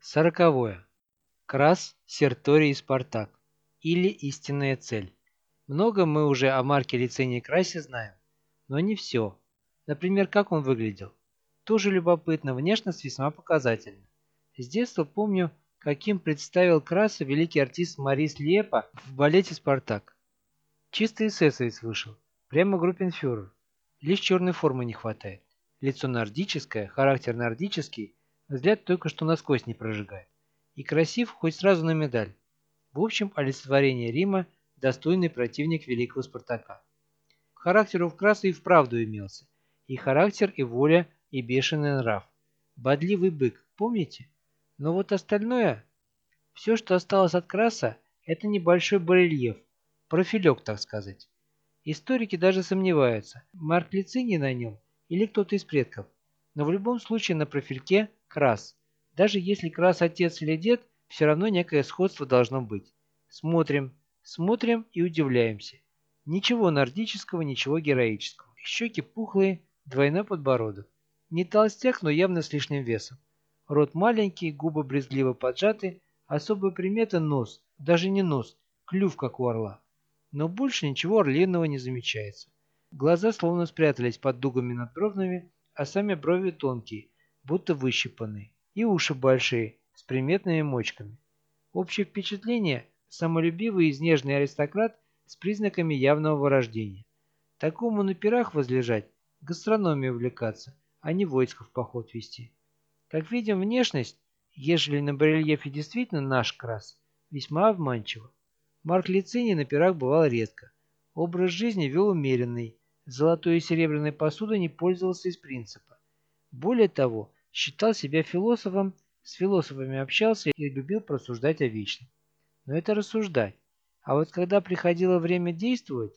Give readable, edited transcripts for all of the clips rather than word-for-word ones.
Сороковое. Крас, Серторий и Спартак. Или истинная цель. Много мы уже о Марке Лицинии Красе знаем, но не все. Например, как он выглядел. Тоже любопытно, внешность весьма показательна. С детства помню, каким представил Краса великий артист Морис Лепа в балете «Спартак». Чистый эсэсовец вышел, прямо группенфюрер. Лишь черной формы не хватает. Лицо нордическое, характер нордический, взгляд только что насквозь не прожигает. И красив хоть сразу на медаль. В общем, олицетворение Рима, достойный противник великого Спартака. Характер у Краса и вправду имелся. И характер, и воля, и бешеный нрав. Бодливый бык, помните? Но вот остальное, все, что осталось от Краса, это небольшой барельеф, профилек, так сказать. Историки даже сомневаются, Марк Лициний на нем или кто-то из предков. Но в любом случае на профильке Крас. Даже если Крас отец или дед, все равно некое сходство должно быть. Смотрим, смотрим и удивляемся. Ничего нордического, ничего героического. Щеки пухлые, двойной подбородок. Не толстяк, но явно с лишним весом. Рот маленький, губы брезгливо поджаты, особая примета нос, даже не нос, клюв как у орла. Но больше ничего орлиного не замечается. Глаза словно спрятались под дугами над бровями, а сами брови тонкие, будто выщипанные, и уши большие, с приметными мочками. Общее впечатление – самолюбивый и изнеженный аристократ с признаками явного вырождения. Такому на пирах возлежать, гастрономией увлекаться, а не войско в поход вести. Как видим, внешность, ежели на барельефе действительно наш Крас, весьма обманчива. Марк Лициний на пирах бывал редко. Образ жизни вел умеренный, золотой и серебряной посудой не пользовался из принципа. Более того, считал себя философом, с философами общался и любил просуждать о вечном. Но это рассуждать. А вот когда приходило время действовать,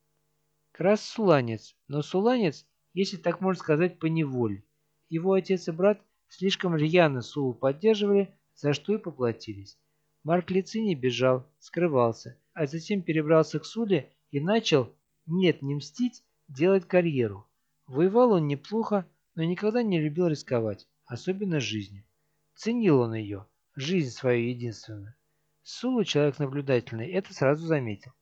Крас суланец, но суланец, если так можно сказать, по неволе. Его отец и брат слишком рьяно Сулу поддерживали, за что и поплатились. Марк Лициний бежал, скрывался, а затем перебрался к Суле и начал, нет, не мстить, делать карьеру. Воевал он неплохо, но никогда не любил рисковать, особенно жизнью. Ценил он ее, жизнь свою единственную. Сула, человек наблюдательный, это сразу заметил.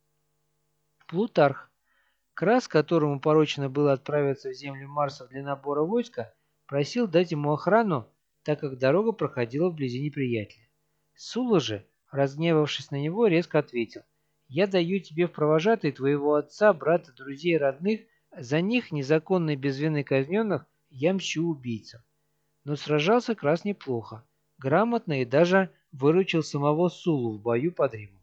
Плутарх. Крас, которому поручено было отправиться в землю Марса для набора войска, просил дать ему охрану, так как дорога проходила вблизи неприятеля. Сула же, разгневавшись на него, резко ответил: «Я даю тебе в провожатые твоего отца, брата, друзей и родных, за них, незаконно и без вины казненных, я мщу убийцам». Но сражался Крас неплохо, грамотно и даже выручил самого Сулу в бою под Римом.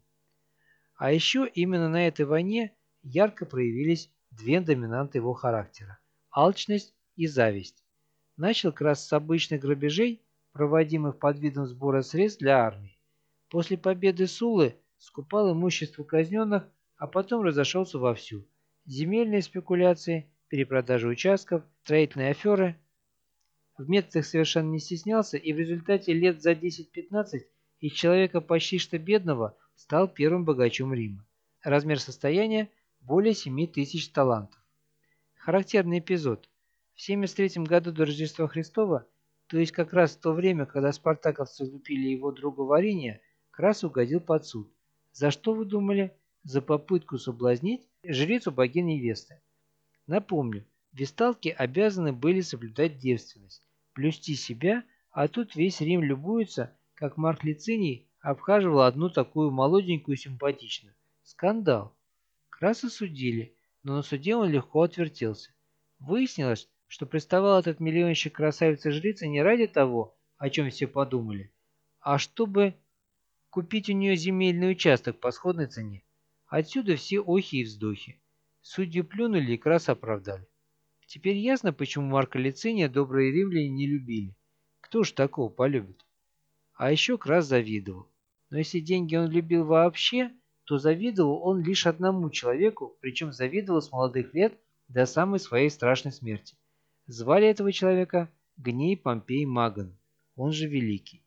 А еще именно на этой войне ярко проявились две доминанты его характера – алчность и зависть. Начал Крас с обычных грабежей, проводимых под видом сбора средств для армии. После победы Сулы скупал имущество казненных, а потом разошелся вовсю. Земельные спекуляции, перепродажа участков, строительные аферы. В методах совершенно не стеснялся, и в результате лет за 10-15 из человека почти что бедного стал первым богачом Рима. Размер состояния – более 7000 талантов. Характерный эпизод. В 73 году до Рождества Христова, то есть как раз в то время, когда спартаковцы лупили его друга Вариния, Крас угодил под суд. За что вы думали? За попытку соблазнить жрицу богини невесты. Напомню, весталки обязаны были соблюдать девственность, блюсти себя, а тут весь Рим любуется, как Марк Лициний обхаживал одну такую молоденькую симпатичную. Скандал. Краса судили, но на суде он легко отвертелся. Выяснилось, что приставал этот миллионщик красавицы-жрицы не ради того, о чем все подумали, а чтобы купить у нее земельный участок по сходной цене. Отсюда все охи и вздохи. Судью плюнули и Краса оправдали. Теперь ясно, почему Марка Лициния добрые римляне не любили. Кто ж такого полюбит? А еще Крас завидовал. Но если деньги он любил вообще, то завидовал он лишь одному человеку, причем завидовал с молодых лет до самой своей страшной смерти. Звали этого человека Гней Помпей Магон, он же Великий.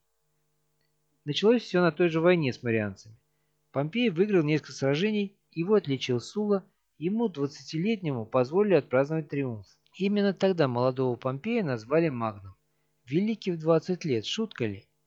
Началось все на той же войне с марианцами. Помпей выиграл несколько сражений, его отличил Сула, ему, 20-летнему, позволили отпраздновать триумф. Именно тогда молодого Помпея назвали Магном. Великий в 20 лет, шутка ли?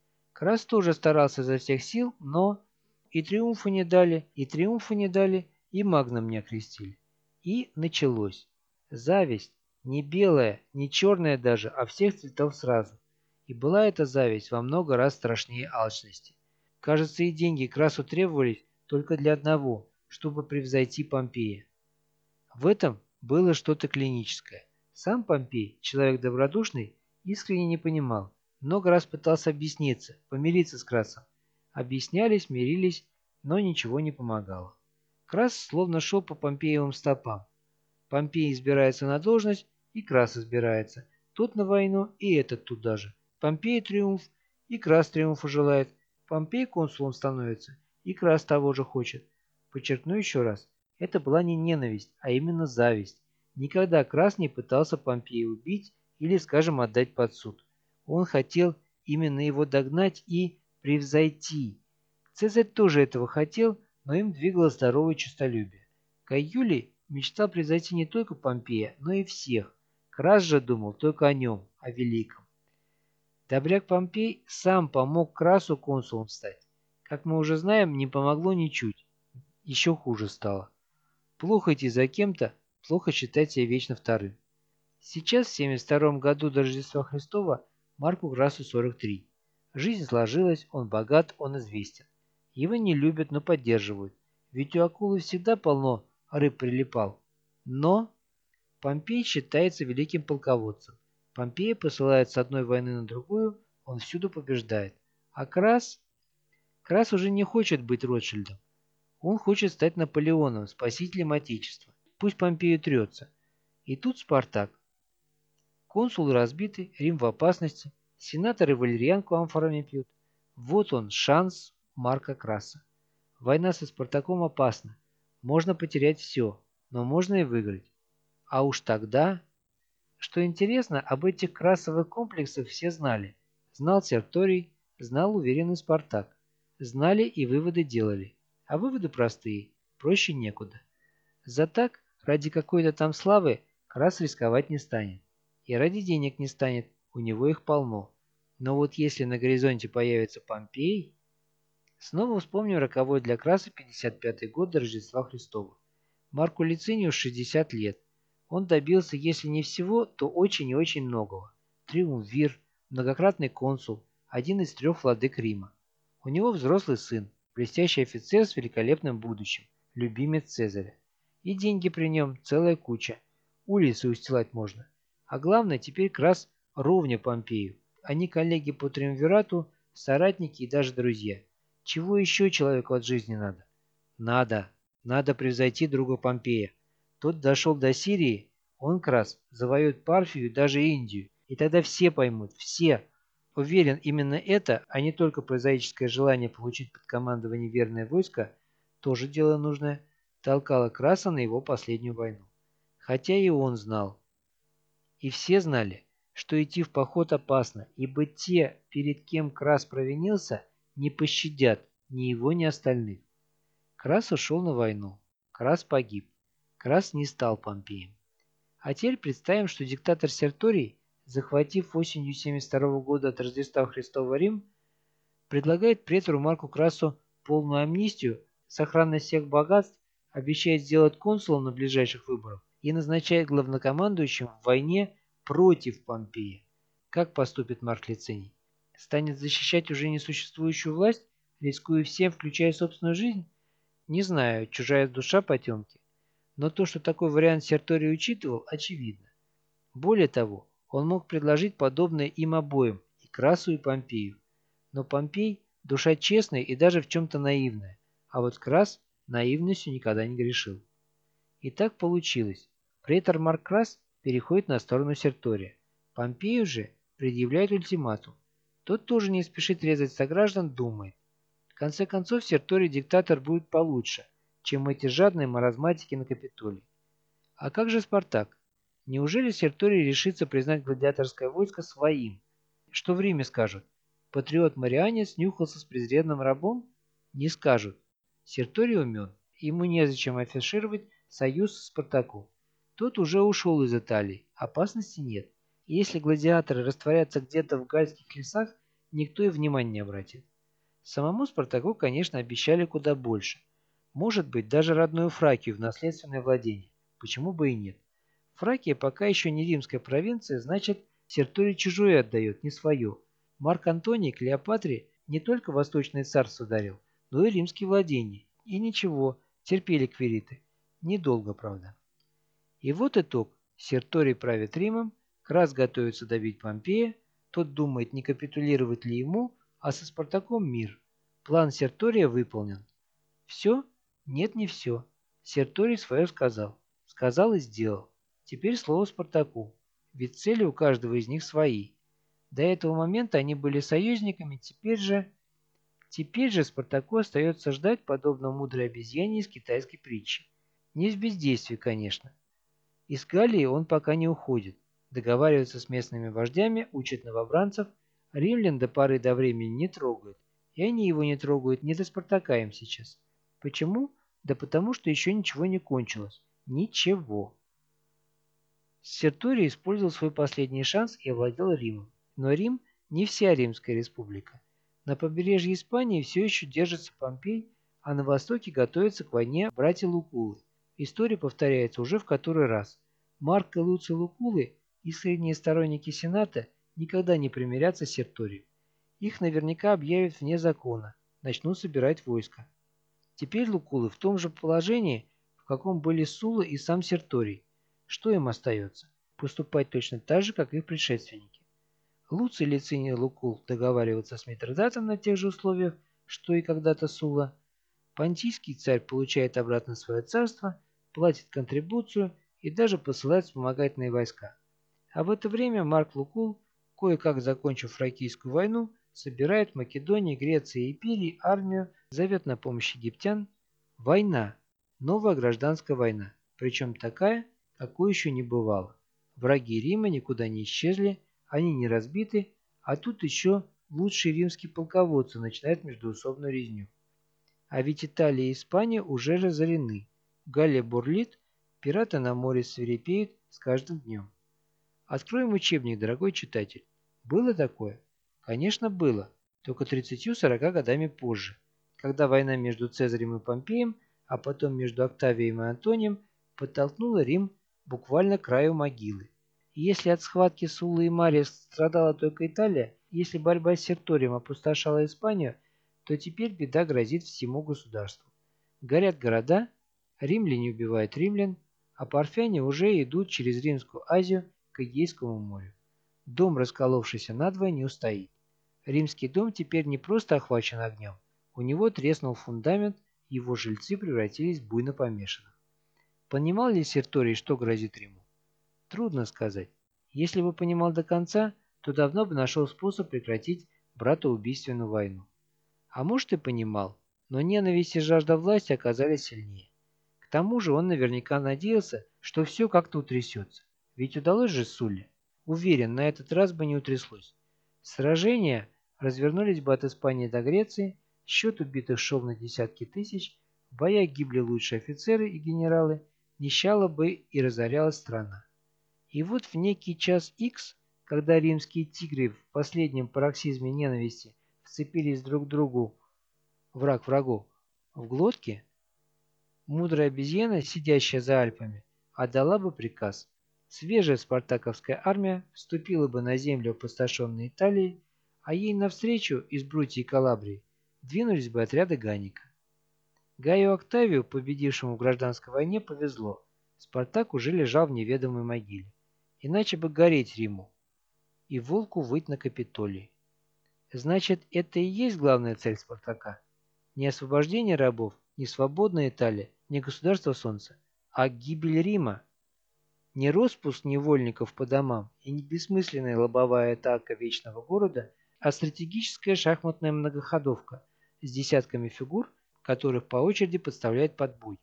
Крас тоже старался изо всех сил, но и триумфа не дали, и триумфа не дали, и магном не окрестили. И началось. Зависть, не белая, не черная даже, а всех цветов сразу. И была эта зависть во много раз страшнее алчности. Кажется, и деньги Красу требовались только для одного, чтобы превзойти Помпея. В этом было что-то клиническое. Сам Помпей, человек добродушный, искренне не понимал. Много раз пытался объясниться, помириться с Красом. Объяснялись, мирились, но ничего не помогало. Крас словно шел по Помпеевым стопам. Помпей избирается на должность, и Крас избирается. Тот на войну, и этот туда же. Помпей триумф, и Крас триумфа желает. Помпей консулом становится, и Крас того же хочет. Подчеркну еще раз, это была не ненависть, а именно зависть. Никогда Крас не пытался Помпея убить или, скажем, отдать под суд. Он хотел именно его догнать и превзойти. Цезарь тоже этого хотел, но им двигало здоровое честолюбие. Кай Юлий мечтал превзойти не только Помпея, но и всех. Крас же думал только о нем, о великом. Добряк Помпей сам помог Красу консулом стать. Как мы уже знаем, не помогло ничуть. Еще хуже стало. Плохо идти за кем-то, плохо считать себя вечно вторым. Сейчас, в 72 году до Рождества Христова, Марку Красу 43. Жизнь сложилась, он богат, он известен. Его не любят, но поддерживают. Ведь у акулы всегда полно рыб прилипал. Но Помпей считается великим полководцем. Помпея посылают с одной войны на другую, он всюду побеждает. А Крас уже не хочет быть Ротшильдом. Он хочет стать Наполеоном, спасителем Отечества. Пусть Помпею трется. И тут Спартак. Консулы разбиты, Рим в опасности, сенаторы валерьянку амфорами пьют. Вот он, шанс Марка Краса. Война со Спартаком опасна. Можно потерять все, но можно и выиграть. А уж тогда... Что интересно, об этих красовых комплексах все знали. Знал Серторий, знал уверенный Спартак. Знали и выводы делали. А выводы простые, проще некуда. За так, ради какой-то там славы, Крас рисковать не станет. И ради денег не станет, у него их полно. Но вот если на горизонте появится Помпей... Снова вспомним роковой для Краса 55-й год до Рождества Христова. Марку Лицинию 60 лет. Он добился, если не всего, то очень и очень многого. Триумвир, многократный консул, один из 3 владык Рима. У него взрослый сын, блестящий офицер с великолепным будущим, любимец Цезаря. И деньги при нем целая куча. Улицы устилать можно. А главное, теперь Крас ровня Помпею. Они коллеги по триумвирату, соратники и даже друзья. Чего еще человеку от жизни надо? Надо превзойти друга Помпея. Тот дошел до Сирии, он, Крас, завоюет Парфию и даже Индию. И тогда все поймут, все. Уверен, именно это, а не только прозаическое желание получить под командование верное войско, тоже дело нужное, толкало Краса на его последнюю войну. Хотя и он знал. И все знали, что идти в поход опасно, ибо те, перед кем Крас провинился, не пощадят ни его, ни остальных. Крас ушел на войну. Крас погиб. Крас не стал Помпеем. А теперь представим, что диктатор Серторий, захватив осенью 72 года от Рождества Христова Рим, предлагает претору Марку Красу полную амнистию, сохранность всех богатств, обещает сделать консулом на ближайших выборах и назначает главнокомандующим в войне против Помпея. Как поступит Марк Лициний? Станет защищать уже несуществующую власть, рискуя всем, включая собственную жизнь? Не знаю, чужая душа потемки. Но то, что такой вариант Серторий учитывал, очевидно. Более того, он мог предложить подобное им обоим, и Красу, и Помпею. Но Помпей – душа честная и даже в чем-то наивная, а вот Крас наивностью никогда не грешил. И так получилось. Претор Марк Крас переходит на сторону Сертория. Помпею же предъявляет ультиматум. Тот тоже не спешит резать сограждан, думает. В конце концов, Серторий диктатор будет получше, чем эти жадные маразматики на Капитолии. А как же Спартак? Неужели Серторий решится признать гладиаторское войско своим? Что в Риме скажут? Патриот-марианец нюхался с презренным рабом? Не скажут. Серторий умен, ему незачем афишировать союз с Спартаком. Тот уже ушел из Италии, опасности нет. И если гладиаторы растворятся где-то в гальских лесах, никто и внимания не обратит. Самому Спартаку, конечно, обещали куда больше. Может быть, даже родную Фракию в наследственное владение. Почему бы и нет? Фракия пока еще не римская провинция, значит, Серторий чужое отдает, не свое. Марк Антоний Клеопатре не только Восточное царство дарил, но и римские владения. И ничего, терпели квириты. Недолго, правда. И вот итог. Серторий правит Римом, Крас готовится добить Помпея, тот думает, не капитулировать ли ему, а со Спартаком мир. План Сертория выполнен. Все? Нет, не все. Серторий свое сказал. Сказал и сделал. Теперь слово Спартаку. Ведь цели у каждого из них свои. До этого момента они были союзниками, Теперь же Спартаку остается ждать, подобно мудрой обезьяне из китайской притчи. Не в бездействии, конечно. Из Галлии он пока не уходит. Договаривается с местными вождями, учит новобранцев. Римлян до поры до времени не трогают. И они его не трогают, не до Спартака им сейчас. Почему? Да потому что еще ничего не кончилось. Ничего. Серторий использовал свой последний шанс и овладел Римом. Но Рим не вся Римская республика. На побережье Испании все еще держится Помпей, а на востоке готовятся к войне братья Лукулы. История повторяется уже в который раз. Марк и Луций Лукулы, искренние сторонники Сената, никогда не примирятся с Серторием. Их наверняка объявят вне закона, начнут собирать войско. Теперь Лукулы в том же положении, в каком были Сула и сам Серторий. Что им остается? Поступать точно так же, как их предшественники. Луций Лициний Лукул договариваться с Митридатом на тех же условиях, что и когда-то Сула. Понтийский царь получает обратно свое царство, платит контрибуцию и даже посылает вспомогательные войска. А в это время Марк Лукул, кое-как закончив Фракийскую войну, собирает в Македонии, Греции и Ипирии армию, зовет на помощь египтян. Война. Новая гражданская война. Причем такая, какой еще не бывало. Враги Рима никуда не исчезли, они не разбиты, а тут еще лучшие римские полководцы начинают междоусобную резню. А ведь Италия и Испания уже разорены. Галлия бурлит, пираты на море свирепеют с каждым днем. Откроем учебник, дорогой читатель. Было такое? Конечно, было, только 30-40 годами позже, когда война между Цезарем и Помпеем, а потом между Октавием и Антонием, подтолкнула Рим буквально к краю могилы. И если от схватки Суллы и Мария страдала только Италия, если борьба с Серторием опустошала Испанию, то теперь беда грозит всему государству. Горят города, римляне убивают римлян, а парфяне уже идут через Римскую Азию к Эгейскому морю. Дом, расколовшийся надвое, не устоит. Римский дом теперь не просто охвачен огнем, у него треснул фундамент, его жильцы превратились в буйно помешанных. Понимал ли Серторий, что грозит Риму? Трудно сказать. Если бы понимал до конца, то давно бы нашел способ прекратить братоубийственную войну. А может и понимал, но ненависть и жажда власти оказались сильнее. К тому же он наверняка надеялся, что все как-то утрясется. Ведь удалось же Сулле. Уверен, на этот раз бы не утряслось. Сражения развернулись бы от Испании до Греции, счет убитых шел на десятки тысяч, в боях гибли лучшие офицеры и генералы, нищала бы и разорялась страна. И вот в некий час Х, когда римские тигры в последнем пароксизме ненависти вцепились друг к другу, враг врагу, в глотки, мудрая обезьяна, сидящая за Альпами, отдала бы приказ. Свежая спартаковская армия вступила бы на землю опустошенной Италии, а ей навстречу из Брутии и Калабрии двинулись бы отряды Ганника. Гаю Октавию, победившему в гражданской войне, повезло. Спартак уже лежал в неведомой могиле. Иначе бы гореть Риму и волку выть на Капитолии. Значит, это и есть главная цель Спартака? Не освобождение рабов, не свободная Италия, не государство солнца, а гибель Рима. Не распуск невольников по домам и не бессмысленная лобовая атака вечного города, а стратегическая шахматная многоходовка с десятками фигур, которых по очереди подставляет под бой.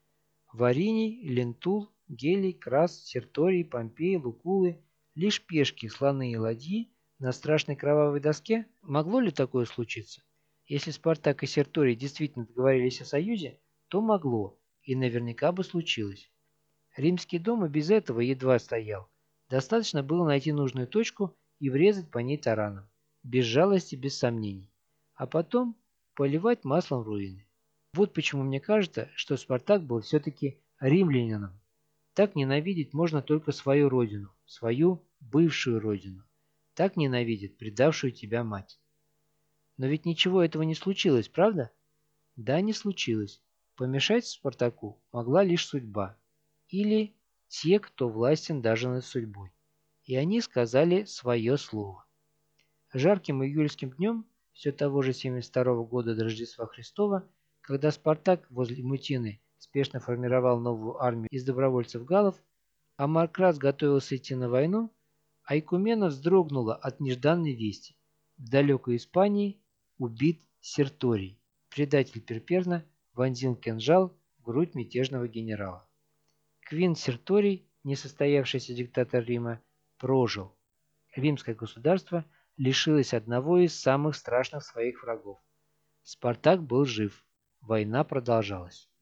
Вариний, Лентул, Гелий, Крас, Серторий, Помпей, Лукулы, лишь пешки, слоны и ладьи на страшной кровавой доске? Могло ли такое случиться? Если Спартак и Серторий действительно договорились о союзе, то могло, и наверняка бы случилось. Римский дом и без этого едва стоял. Достаточно было найти нужную точку и врезать по ней тараном. без жалости, без сомнений, а потом поливать маслом руины. Вот почему мне кажется, что Спартак был все-таки римлянином. Так ненавидеть можно только свою родину, свою бывшую родину. Так ненавидит предавшую тебя мать. Но ведь ничего этого не случилось, правда? Да, не случилось. Помешать Спартаку могла лишь судьба. Или те, кто властен даже над судьбой. И они сказали свое слово. Жарким июльским днем все того же 72 года до Рождества Христова, когда Спартак возле Мутины спешно формировал новую армию из добровольцев-галлов, а Маркрас готовился идти на войну, Айкумена вздрогнула от нежданной вести. В далекой Испании убит Серторий. Предатель Перперна вонзил кинжал в грудь мятежного генерала. Квинт Серторий, несостоявшийся диктатор Рима, прожил. Римское государство лишилось одного из самых страшных своих врагов. Спартак был жив. Война продолжалась.